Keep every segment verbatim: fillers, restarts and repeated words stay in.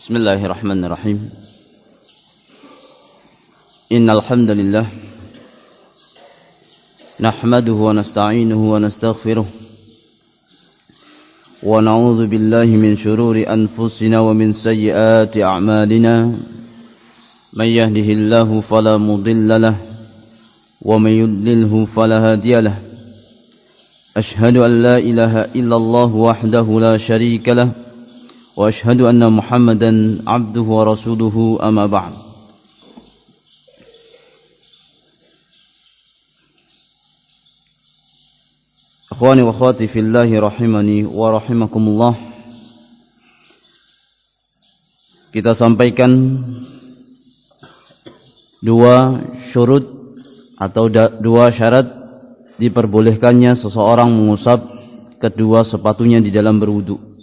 Bismillahirrahmanirrahim. Innal hamdalillah nahmaduhu wa nasta'inuhu wa nastaghfiruh wa na'udzu billahi min shururi anfusina wa min sayyiati a'malina. Man yahdihillahu fala mudilla lahu wa man yudlilhu fala hadiya lahu. Ashhadu an la ilaha illallah wahdahu la syarika lahu wa ashhadu anna Muhammadan abduhu wa rasuluhu amma ba'd. Akhwani wa akhwati fillahi rahimani wa rahimakumullah. Kita sampaikan dua syurut atau dua syarat diperbolehkannya seseorang mengusap kedua sepatunya di dalam berwudu.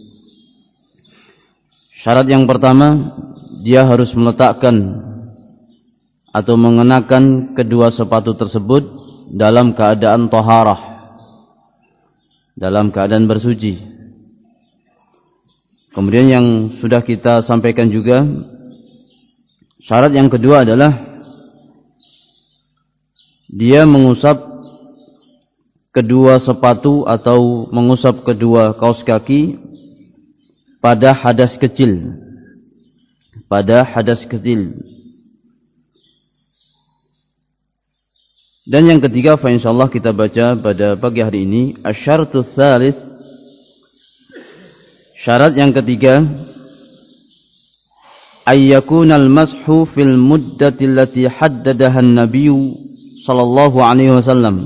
Syarat yang pertama, dia harus meletakkan atau mengenakan kedua sepatu tersebut dalam keadaan taharah, dalam keadaan bersuci. Kemudian yang sudah kita sampaikan juga, syarat yang kedua adalah dia mengusap kedua sepatu atau mengusap kedua kaos kaki pada hadas kecil, pada hadas kecil. Dan yang ketiga, fa insyaallah kita baca pada pagi hari ini, asy-syartu tsalits, syarat yang ketiga, ayyakunal mashu fil muddati allati haddadaha an-nabiy sallallahu alaihi wasallam,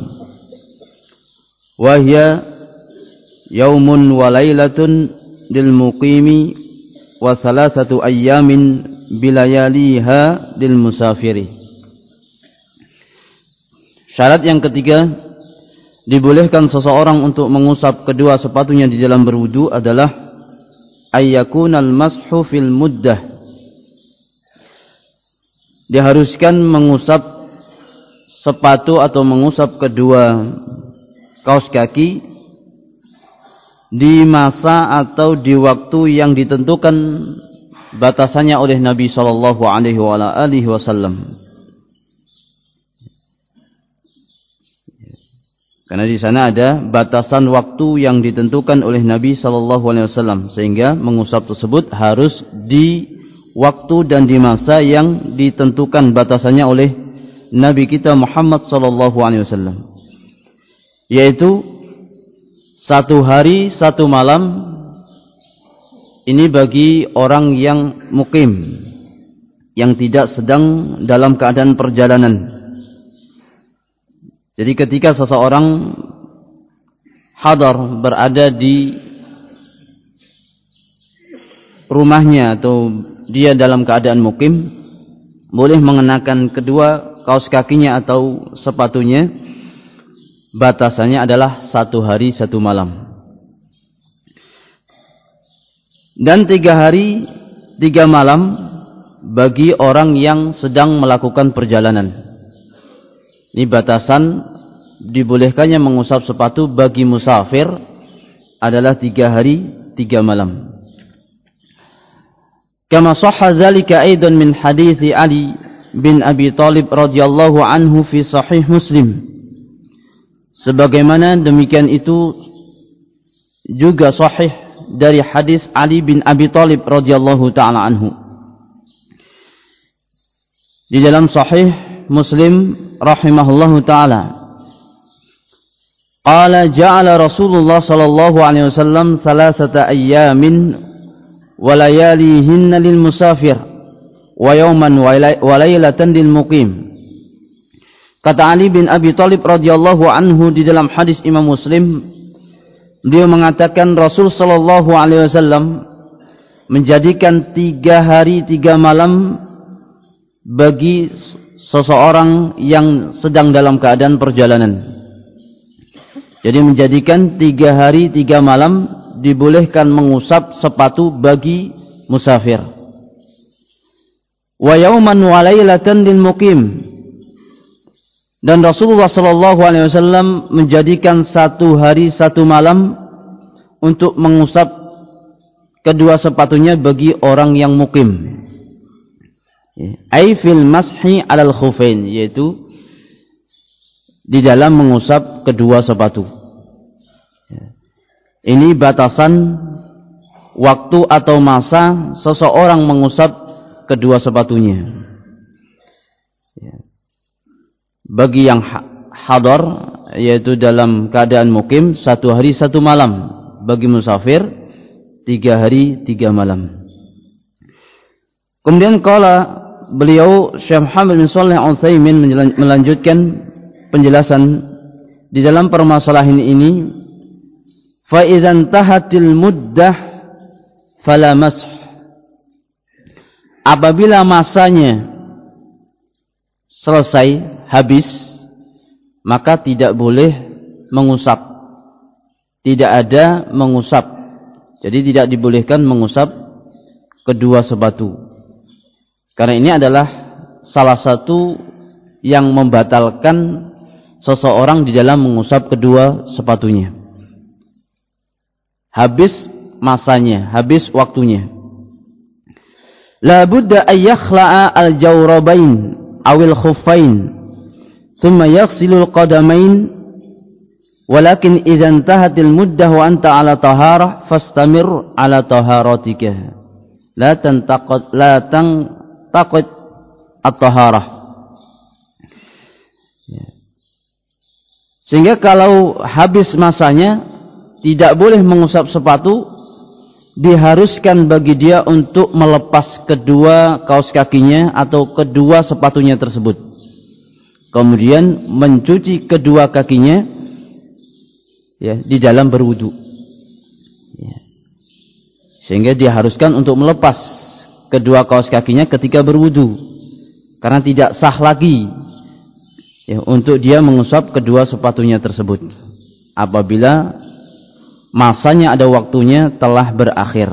wa hiya yaumun wa lailatun lil muqimi wa thalathatu ayyamin bilayaliha lil musafiri. Syarat yang ketiga, dibolehkan seseorang untuk mengusap kedua sepatunya di dalam berwudu adalah ayyakunal mashu fil muddah. Diharuskan mengusap sepatu atau mengusap kedua kaos kaki di masa atau di waktu yang ditentukan batasannya oleh Nabi sallallahu alaihi wasallam. Karena di sana ada batasan waktu yang ditentukan oleh Nabi sallallahu alaihi wasallam, sehingga mengusap tersebut harus di waktu dan di masa yang ditentukan batasannya oleh Nabi kita Muhammad sallallahu alaihi wasallam, yaitu satu hari satu malam. Ini bagi orang yang mukim, yang tidak sedang dalam keadaan perjalanan. Jadi ketika seseorang hadar, berada di rumahnya atau dia dalam keadaan mukim, boleh mengenakan kedua kaos kakinya atau sepatunya. Batasannya adalah satu hari satu malam. Dan tiga hari tiga malam bagi orang yang sedang melakukan perjalanan. Ini batasan dibolehkannya mengusap sepatu bagi musafir adalah tiga hari tiga malam. Kama sahha dzalika aidan min hadithi Ali bin Abi Thalib radhiyallahu anhu fi sahih Muslim. Sebagaimana demikian itu juga sahih dari hadis Ali bin Abi Thalib radhiyallahu taala anhu. Di dalam sahih Muslim rahimahullahu taala, qala ja'ala Rasulullah sallallahu alaihi wasallam thalathata ayyamin wa layalihinna lil musafir wa yawman wa laylatan lil muqim. Kata Ali bin Abi Thalib radhiyallahu anhu di dalam hadis Imam Muslim, beliau mengatakan Rasul sallallahu alaihi wasallam menjadikan tiga hari tiga malam bagi seseorang yang sedang dalam keadaan perjalanan. Jadi menjadikan tiga hari tiga malam dibolehkan mengusap sepatu bagi musafir. Wa yauman wa laylatan lil muqim. Dan Rasulullah sallallahu alaihi wasallam menjadikan satu hari satu malam untuk mengusap kedua sepatunya bagi orang yang mukim. Ai fil mashi 'alal khuffain, yaitu di dalam mengusap kedua sepatu. Ini batasan waktu atau masa seseorang mengusap kedua sepatunya. Bagi yang hadar, yaitu dalam keadaan mukim, satu hari satu malam. Bagi musafir, tiga hari tiga malam. Kemudian qala, beliau Syekh Muhammad bin Shalih Al-Utsaimin melanjutkan penjelasan di dalam permasalahan ini, fa idzan tahatil muddah fala mash. Apabila masanya selesai, habis, maka tidak boleh mengusap. Tidak ada mengusap. Jadi tidak dibolehkan mengusap kedua sepatu. Karena ini adalah salah satu yang membatalkan seseorang di dalam mengusap kedua sepatunya. Habis masanya, habis waktunya. La budda an yakhla'a al-jawrabain awil khuffain thumma yaghsilu al-qadamain, walakin idza intahat al-muddah wa anta 'ala taharah fastamir 'ala taharatika la tantaqid la tan Takut at-taharah. Sehingga kalau habis masanya tidak boleh mengusap sepatu, diharuskan bagi dia untuk melepas kedua kaos kakinya atau kedua sepatunya tersebut, kemudian mencuci kedua kakinya ya di dalam berwudu ya. Sehingga diharuskan untuk melepas kedua kaos kakinya ketika berwudu, karena tidak sah lagi ya, untuk dia mengusap kedua sepatunya tersebut apabila masanya ada waktunya telah berakhir.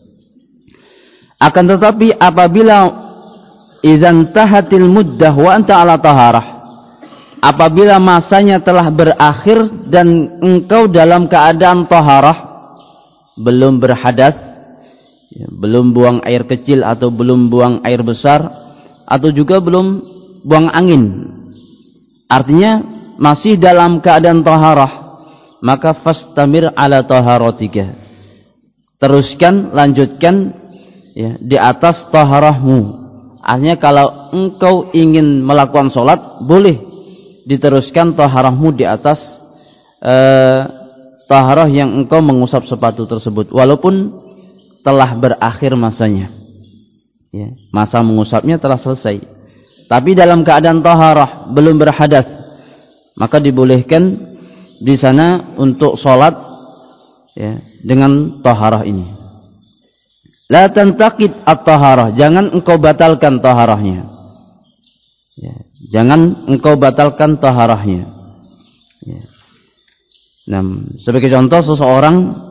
Akan tetapi apabila idzan tahatil muddah wa anta 'ala taharah, apabila masanya telah berakhir dan engkau dalam keadaan taharah, belum berhadas, ya, belum buang air kecil atau belum buang air besar, atau juga belum buang angin, artinya masih dalam keadaan taharah, maka fastamir 'ala taharatika, teruskan, lanjutkan ya, di atas taharahmu. Artinya kalau engkau ingin melakukan sholat, boleh diteruskan taharahmu di atas eh, taharah yang engkau mengusap sepatu tersebut, walaupun telah berakhir masanya ya, masa mengusapnya telah selesai, tapi dalam keadaan taharah, belum berhadas, maka dibolehkan di sana untuk sholat ya, dengan taharah ini. La tantaqid at-taharah, jangan engkau batalkan taharahnya ya, jangan engkau batalkan taharahnya ya. Nah, sebagai contoh, seseorang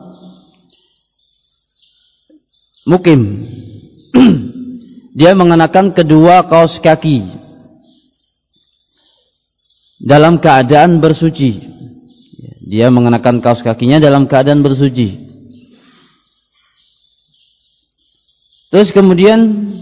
mukim dia mengenakan kedua kaos kaki dalam keadaan bersuci. Dia mengenakan kaos kakinya dalam keadaan bersuci. Terus kemudian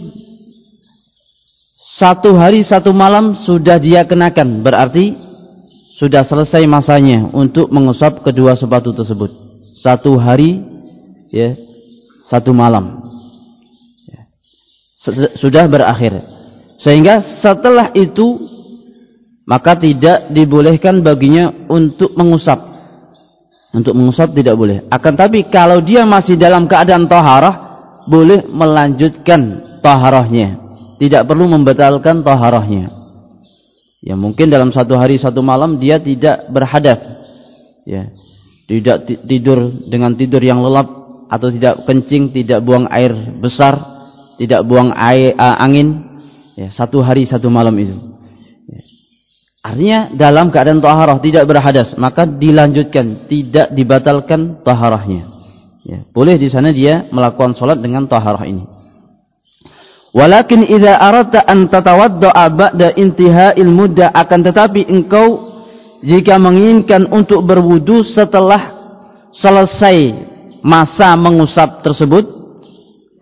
satu hari satu malam sudah dia kenakan, berarti sudah selesai masanya untuk mengusap kedua sepatu tersebut. Satu hari ya, satu malam ya, sudah berakhir, sehingga setelah itu maka tidak dibolehkan baginya untuk mengusap. Untuk mengusap tidak boleh. Akan tapi kalau dia masih dalam keadaan taharah, boleh melanjutkan taharahnya, tidak perlu membatalkan taharahnya ya. Mungkin dalam satu hari satu malam dia tidak berhadas ya, tidak tidur dengan tidur yang lelap, atau tidak kencing, tidak buang air besar, tidak buang air uh, angin ya, satu hari satu malam itu ya. Artinya dalam keadaan taharah, tidak berhadas, maka dilanjutkan, tidak dibatalkan taharahnya ya. Boleh di sana dia melakukan sholat dengan taharah ini. Walakin idza aradta an tatawadda'a ba'da intiha'il muddah, akan tetapi engkau jika menginginkan untuk berwudu setelah selesai masa mengusap tersebut,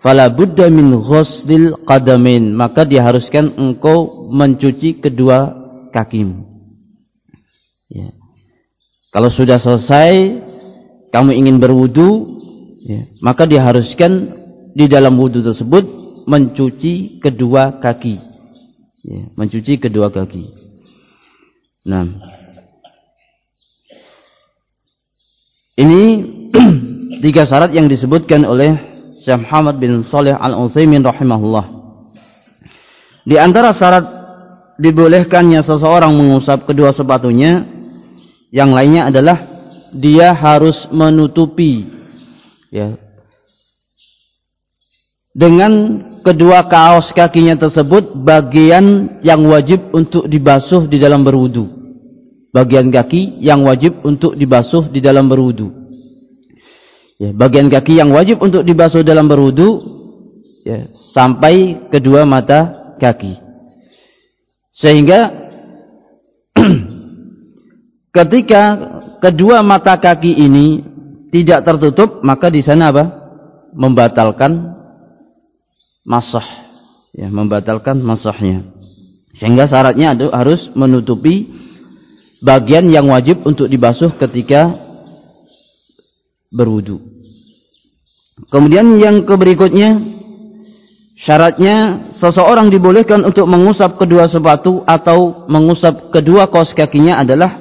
fala budda min ghuslil qadamain, maka diharuskan engkau mencuci kedua kakimu. Ya. Kalau sudah selesai kamu ingin berwudu, ya, maka diharuskan di dalam wudu tersebut mencuci kedua kaki. Ya, mencuci kedua kaki. Nah, ini tiga syarat yang disebutkan oleh Syekh Muhammad bin Shalih Al-Utsaimin rahimahullah. Di antara syarat dibolehkannya seseorang mengusap kedua sepatunya, yang lainnya adalah dia harus menutupi, ya, dengan kedua kaos kakinya tersebut bagian yang wajib untuk dibasuh di dalam berwudu. Bagian kaki yang wajib untuk dibasuh di dalam berwudu. Ya, bagian kaki yang wajib untuk dibasuh dalam berwudu, ya, sampai kedua mata kaki. Sehingga ketika kedua mata kaki ini tidak tertutup, maka di sana apa? Membatalkan masah, ya, membatalkan masahnya. Sehingga syaratnya harus menutupi bagian yang wajib untuk dibasuh ketika berwudu. Kemudian yang berikutnya, syaratnya seseorang dibolehkan untuk mengusap kedua sepatu atau mengusap kedua kaos kakinya adalah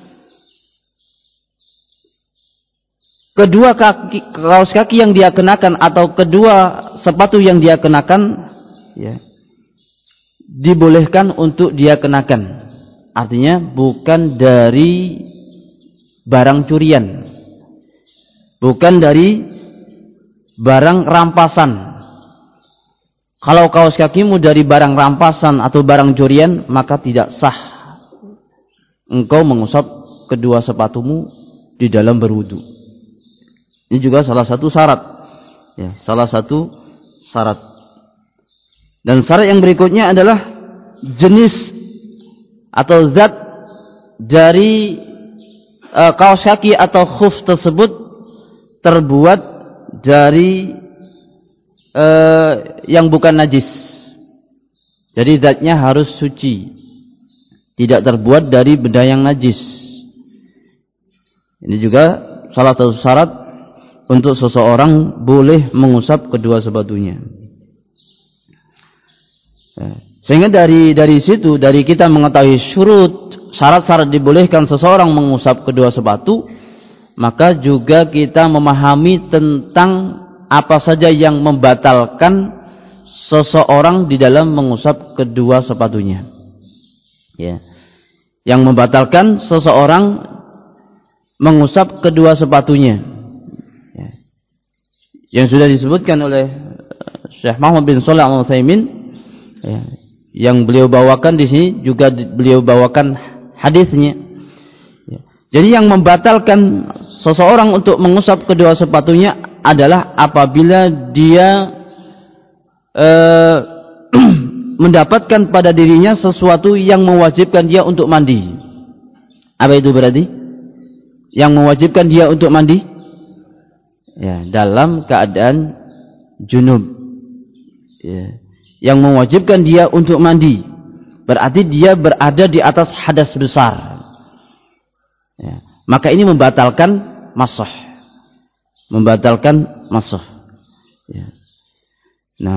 kedua kaki, kaos kaki yang dia kenakan atau kedua sepatu yang dia kenakan, ya, dibolehkan untuk dia kenakan. Artinya bukan dari barang curian, bukan dari barang rampasan. Kalau kaos kakimu dari barang rampasan atau barang curian, maka tidak sah engkau mengusap kedua sepatumu di dalam berwudu. Ini juga salah satu syarat, ya, salah satu syarat. Dan syarat yang berikutnya adalah jenis atau zat dari e, kaos kaki atau khuf tersebut terbuat dari e, yang bukan najis. Jadi zatnya harus suci, tidak terbuat dari benda yang najis. Ini juga salah satu syarat untuk seseorang boleh mengusap kedua sepatunya. Sehingga dari dari situ, dari kita mengetahui syurut, syarat-syarat dibolehkan seseorang mengusap kedua sepatu, maka juga kita memahami tentang apa saja yang membatalkan seseorang di dalam mengusap kedua sepatunya. Ya. Yang membatalkan seseorang mengusap kedua sepatunya, ya, yang sudah disebutkan oleh Syekh Muhammad bin Shalih Al-Utsaimin, ya, yang beliau bawakan di sini juga beliau bawakan hadisnya. Ya. Jadi yang membatalkan seseorang untuk mengusap kedua sepatunya adalah apabila dia eh, mendapatkan pada dirinya sesuatu yang mewajibkan dia untuk mandi. Apa itu berarti? Yang mewajibkan dia untuk mandi? Ya, dalam keadaan junub. Ya. Yang mewajibkan dia untuk mandi, berarti dia berada di atas hadas besar, ya. Maka ini membatalkan masah, membatalkan masah, ya. Nah,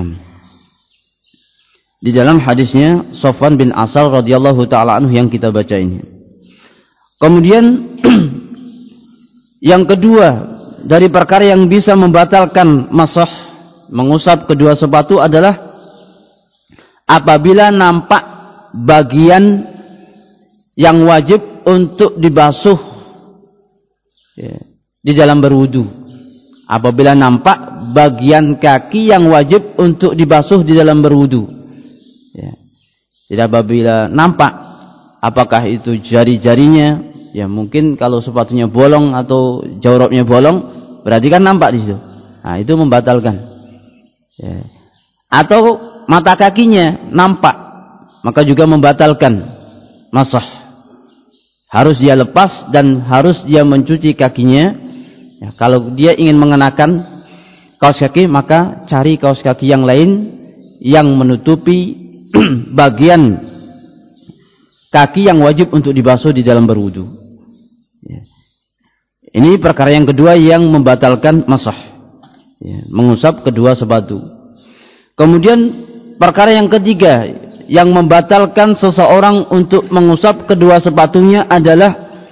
di dalam hadisnya Sofwan bin Asal radhiyallahu taala anhu yang kita baca ini. Kemudian yang kedua dari perkara yang bisa membatalkan masah, mengusap kedua sepatu adalah apabila nampak bagian yang wajib untuk dibasuh, ya, di dalam berwudu. Apabila nampak bagian kaki yang wajib untuk dibasuh di dalam berwudu, ya. Jadi apabila nampak, apakah itu jari-jarinya, ya mungkin kalau sepatunya bolong atau jawrabnya bolong, berarti kan nampak di situ. Nah, itu membatalkan. Ya. Atau mata kakinya nampak, maka juga membatalkan masah. Harus dia lepas dan harus dia mencuci kakinya, ya, kalau dia ingin mengenakan kaos kaki, maka cari kaos kaki yang lain yang menutupi bagian kaki yang wajib untuk dibasuh di dalam berwudu. Ya. Ini perkara yang kedua yang membatalkan masah, ya, mengusap kedua sepatu. Kemudian perkara yang ketiga yang membatalkan seseorang untuk mengusap kedua sepatunya adalah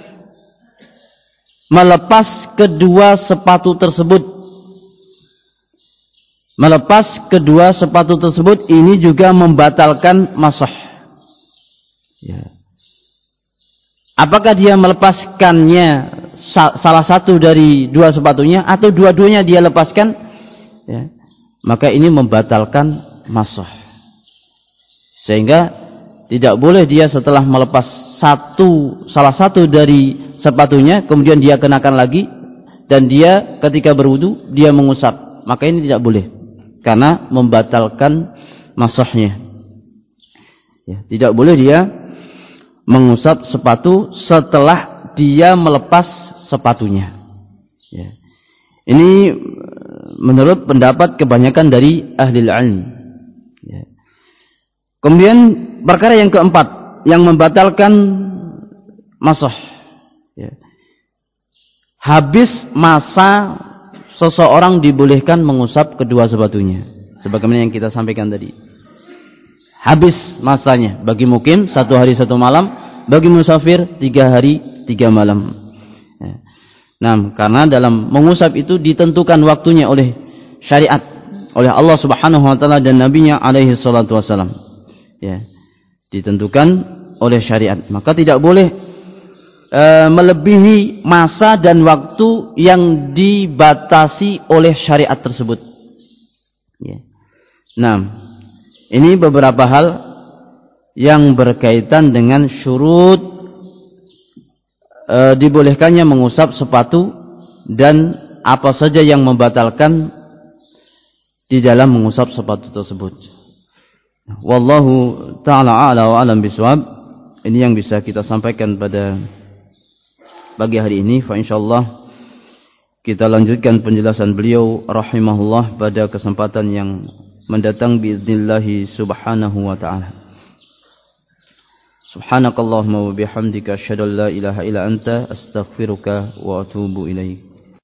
melepas kedua sepatu tersebut. Melepas kedua sepatu tersebut ini juga membatalkan masah. Ya. Apakah dia melepaskannya salah satu dari dua sepatunya atau dua-duanya dia lepaskan? Ya. Maka ini membatalkan masah. Sehingga tidak boleh dia setelah melepas satu salah satu dari sepatunya kemudian dia kenakan lagi dan dia ketika berwudu dia mengusap. Maka ini tidak boleh karena membatalkan masahnya. Ya, tidak boleh dia mengusap sepatu setelah dia melepas sepatunya. Ya. Ini menurut pendapat kebanyakan dari ahli ilmu. Ya. Kemudian perkara yang keempat yang membatalkan masah. Ya. Habis masa seseorang dibolehkan mengusap kedua sepatunya, sebagaimana yang kita sampaikan tadi. Habis masanya bagi mukim satu hari satu malam, bagi musafir tiga hari tiga malam. Ya. Nah, karena dalam mengusap itu ditentukan waktunya oleh syariat, oleh Allah Subhanahu Wa Taala dan Nabi-Nya alaihi salatu wasallam. Ya, ditentukan oleh syariat. Maka tidak boleh e, melebihi masa dan waktu yang dibatasi oleh syariat tersebut. Ya. Nah, ini beberapa hal yang berkaitan dengan syurut e, dibolehkannya mengusap sepatu dan apa saja yang membatalkan di dalam mengusap sepatu tersebut. Wallahu ta'ala a'la wa alam bisawab. Ini yang bisa kita sampaikan pada pagi hari ini. Fa insyaallah kita lanjutkan penjelasan beliau rahimahullah pada kesempatan yang mendatang biiznillah subhanahu wa ta'ala. Subhanakallahumma wa bihamdika asyhadu an la ilaha illa anta astaghfiruka wa atubu ilaik.